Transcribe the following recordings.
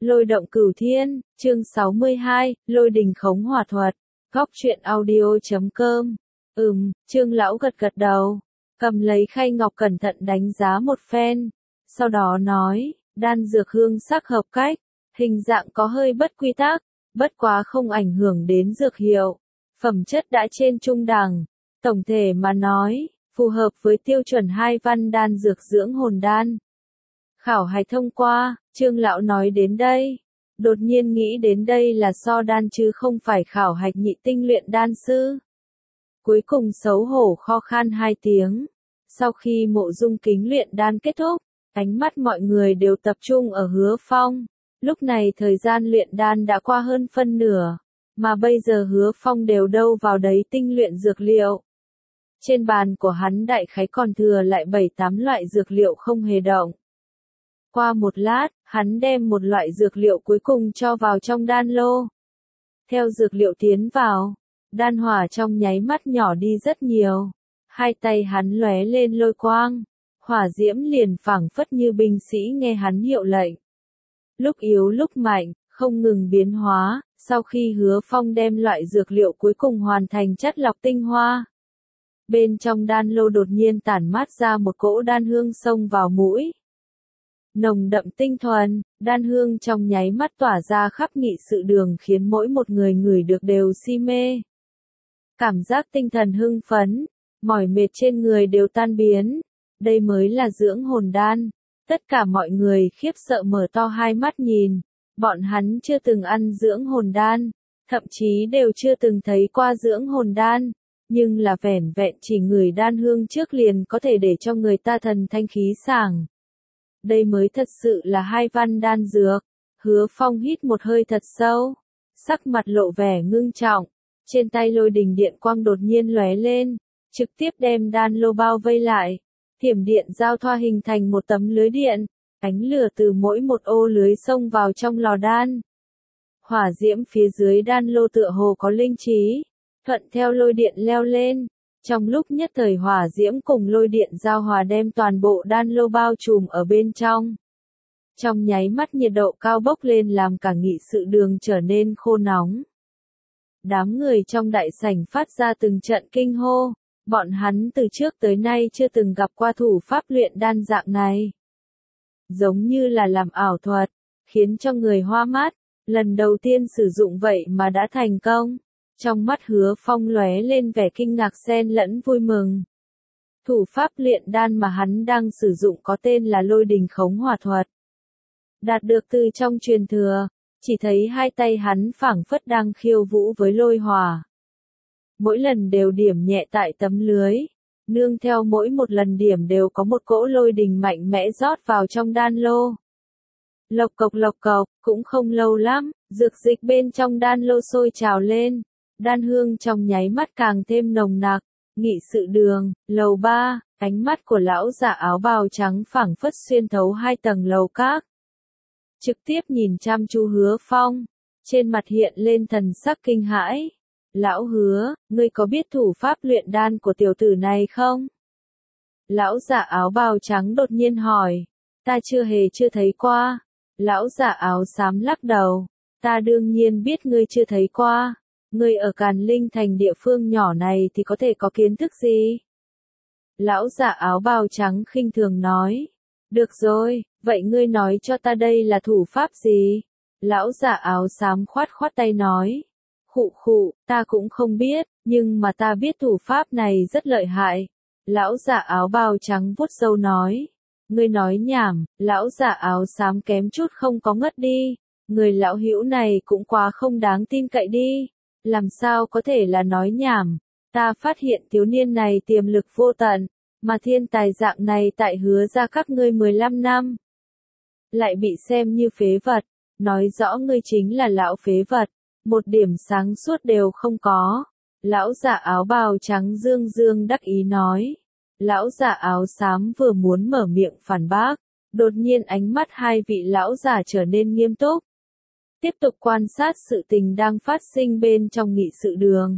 Lôi động cửu thiên, chương 62, lôi đình khống hỏa thuật, góc truyện audio.com. Trương lão gật gật đầu, cầm lấy khay ngọc cẩn thận đánh giá một phen, sau đó nói, đan dược hương sắc hợp cách, hình dạng có hơi bất quy tắc, bất quá không ảnh hưởng đến dược hiệu, phẩm chất đã trên trung đẳng, tổng thể mà nói, phù hợp với tiêu chuẩn 2 văn đan dược dưỡng hồn đan. Khảo hạch thông qua, Trương lão nói đến đây, đột nhiên nghĩ đến đây là so đan chứ không phải khảo hạch nhị tinh luyện đan sư. Cuối cùng xấu hổ kho khan 2 tiếng, sau khi mộ dung kính luyện đan kết thúc, ánh mắt mọi người đều tập trung ở Hứa Phong. Lúc này thời gian luyện đan đã qua hơn phân nửa, mà bây giờ Hứa Phong đều đâu vào đấy tinh luyện dược liệu. Trên bàn của hắn đại khái còn thừa lại 7-8 loại dược liệu không hề động. Qua một lát, hắn đem một loại dược liệu cuối cùng cho vào trong đan lô. Theo dược liệu tiến vào, đan hỏa trong nháy mắt nhỏ đi rất nhiều. Hai tay hắn lóe lên lôi quang, hỏa diễm liền phảng phất như binh sĩ nghe hắn hiệu lệnh. Lúc yếu lúc mạnh, không ngừng biến hóa, sau khi Hứa Phong đem loại dược liệu cuối cùng hoàn thành chất lọc tinh hoa. Bên trong đan lô đột nhiên tản mát ra một cỗ đan hương xông vào mũi. Nồng đậm tinh thuần, đan hương trong nháy mắt tỏa ra khắp nghị sự đường khiến mỗi một người ngửi được đều si mê. Cảm giác tinh thần hưng phấn, mỏi mệt trên người đều tan biến. Đây mới là dưỡng hồn đan. Tất cả mọi người khiếp sợ mở to hai mắt nhìn. Bọn hắn chưa từng ăn dưỡng hồn đan, thậm chí đều chưa từng thấy qua dưỡng hồn đan. Nhưng là vẻn vẹn chỉ ngửi đan hương trước liền có thể để cho người ta thần thanh khí sảng. Đây mới thật sự là 2 văn đan dược. Hứa Phong hít một hơi thật sâu, sắc mặt lộ vẻ ngưng trọng, trên tay lôi đình điện quang đột nhiên lóe lên, trực tiếp đem đan lô bao vây lại. Thiểm điện giao thoa hình thành một tấm lưới điện, ánh lửa từ mỗi một ô lưới xông vào trong lò đan. Hỏa diễm phía dưới đan lô tựa hồ có linh trí, thuận theo lôi điện leo lên. Trong lúc nhất thời hỏa diễm cùng lôi điện giao hòa đem toàn bộ đan lô bao trùm ở bên trong. Trong nháy mắt nhiệt độ cao bốc lên làm cả nghị sự đường trở nên khô nóng. Đám người trong đại sảnh phát ra từng trận kinh hô, bọn hắn từ trước tới nay chưa từng gặp qua thủ pháp luyện đan dạng này. Giống như là làm ảo thuật, khiến cho người hoa mắt, lần đầu tiên sử dụng vậy mà đã thành công. Trong mắt Hứa Phong lóe lên vẻ kinh ngạc xen lẫn vui mừng. Thủ pháp luyện đan mà hắn đang sử dụng có tên là lôi đình khống hỏa thuật. Đạt được từ trong truyền thừa, chỉ thấy hai tay hắn phảng phất đang khiêu vũ với lôi hỏa. Mỗi lần đều điểm nhẹ tại tấm lưới, nương theo mỗi một lần điểm đều có một cỗ lôi đình mạnh mẽ rót vào trong đan lô. Lộc cộc, cũng không lâu lắm, dược dịch bên trong đan lô sôi trào lên. Đan hương trong nháy mắt càng thêm nồng nặc. Nghị sự đường, lầu 3, ánh mắt của lão giả áo bào trắng phảng phất xuyên thấu 2 tầng lầu các. Trực tiếp nhìn chăm chú Hứa Phong, trên mặt hiện lên thần sắc kinh hãi. Lão Hứa, ngươi có biết thủ pháp luyện đan của tiểu tử này không? Lão giả áo bào trắng đột nhiên hỏi. Ta chưa thấy qua. Lão giả áo xám lắc đầu. Ta đương nhiên biết ngươi chưa thấy qua. Ngươi ở Càn Linh thành địa phương nhỏ này thì có thể có kiến thức gì? Lão giả áo bào trắng khinh thường nói. Được rồi, vậy ngươi nói cho ta đây là thủ pháp gì? Lão giả áo xám khoát tay nói. Khụ, ta cũng không biết, nhưng mà ta biết thủ pháp này rất lợi hại. Lão giả áo bào trắng vuốt râu nói. Ngươi nói nhảm, lão giả áo xám kém chút không có ngất đi. Người lão hữu này cũng quá không đáng tin cậy đi. Làm sao có thể là nói nhảm, ta phát hiện thiếu niên này tiềm lực vô tận, mà thiên tài dạng này tại Hứa ra các ngươi 15 năm. Lại bị xem như phế vật, nói rõ ngươi chính là lão phế vật, một điểm sáng suốt đều không có. Lão giả áo bào trắng dương đắc ý nói. Lão giả áo xám vừa muốn mở miệng phản bác, đột nhiên ánh mắt hai vị lão giả trở nên nghiêm túc. Tiếp tục quan sát sự tình đang phát sinh bên trong nghị sự đường.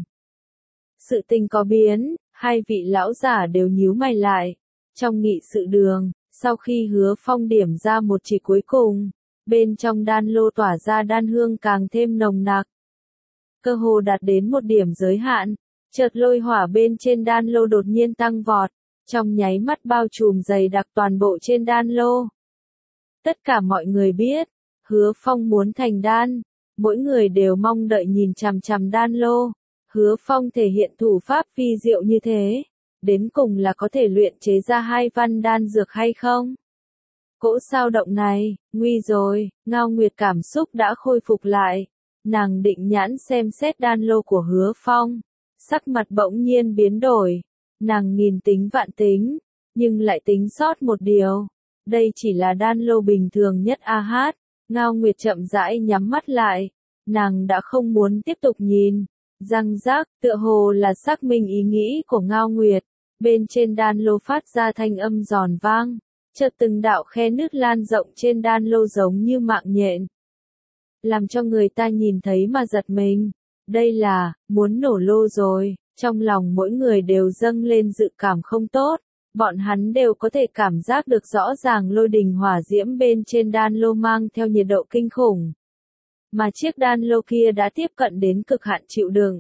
Sự tình có biến, hai vị lão giả đều nhíu mày lại. Trong nghị sự đường, sau khi Hứa Phong điểm ra một chỉ cuối cùng, bên trong đan lô tỏa ra đan hương càng thêm nồng nặc. Cơ hồ đạt đến một điểm giới hạn, chợt lôi hỏa bên trên đan lô đột nhiên tăng vọt, trong nháy mắt bao trùm dày đặc toàn bộ trên đan lô. Tất cả mọi người biết, Hứa Phong muốn thành đan, mỗi người đều mong đợi nhìn chằm chằm đan lô. Hứa Phong thể hiện thủ pháp phi diệu như thế, đến cùng là có thể luyện chế ra 2 văn đan dược hay không? Cỗ sao động này, nguy rồi, Ngao Nguyệt cảm xúc đã khôi phục lại. Nàng định nhãn xem xét đan lô của Hứa Phong, sắc mặt bỗng nhiên biến đổi. Nàng nghìn tính vạn tính, nhưng lại tính sót một điều. Đây chỉ là đan lô bình thường nhất a hát. Ngao Nguyệt chậm rãi nhắm mắt lại, nàng đã không muốn tiếp tục nhìn. Răng rác, tựa hồ là xác minh ý nghĩ của Ngao Nguyệt. Bên trên đan lô phát ra thanh âm giòn vang, chợt từng đạo khe nứt lan rộng trên đan lô giống như mạng nhện. Làm cho người ta nhìn thấy mà giật mình. Đây là, muốn nổ lô rồi, trong lòng mỗi người đều dâng lên dự cảm không tốt. Bọn hắn đều có thể cảm giác được rõ ràng lôi đình hỏa diễm bên trên đan lô mang theo nhiệt độ kinh khủng. Mà chiếc đan lô kia đã tiếp cận đến cực hạn chịu đựng.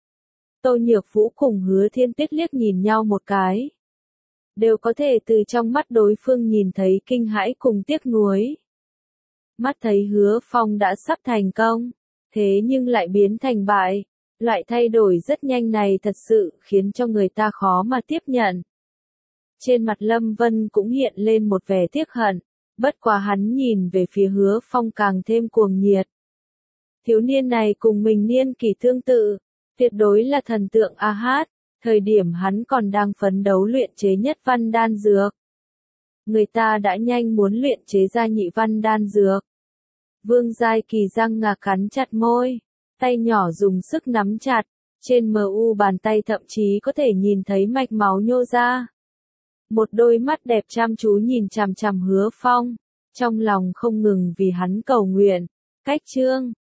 Tô Nhược Vũ cùng Hứa Thiên Tuyết liếc nhìn nhau một cái. Đều có thể từ trong mắt đối phương nhìn thấy kinh hãi cùng tiếc nuối. Mắt thấy Hứa Phong đã sắp thành công, thế nhưng lại biến thành bại. Loại thay đổi rất nhanh này thật sự khiến cho người ta khó mà tiếp nhận. Trên mặt Lâm Vân cũng hiện lên một vẻ tiếc hận, bất quá hắn nhìn về phía Hứa Phong càng thêm cuồng nhiệt. Thiếu niên này cùng mình niên kỷ tương tự, tuyệt đối là thần tượng a hát, thời điểm hắn còn đang phấn đấu luyện chế nhất văn đan dược. Người ta đã nhanh muốn luyện chế ra nhị văn đan dược. Vương Giai Kỳ răng ngà cắn chặt môi, tay nhỏ dùng sức nắm chặt, trên mu bàn tay thậm chí có thể nhìn thấy mạch máu nhô ra. Một đôi mắt đẹp chăm chú nhìn chằm chằm Hứa Phong, trong lòng không ngừng vì hắn cầu nguyện. Cách chương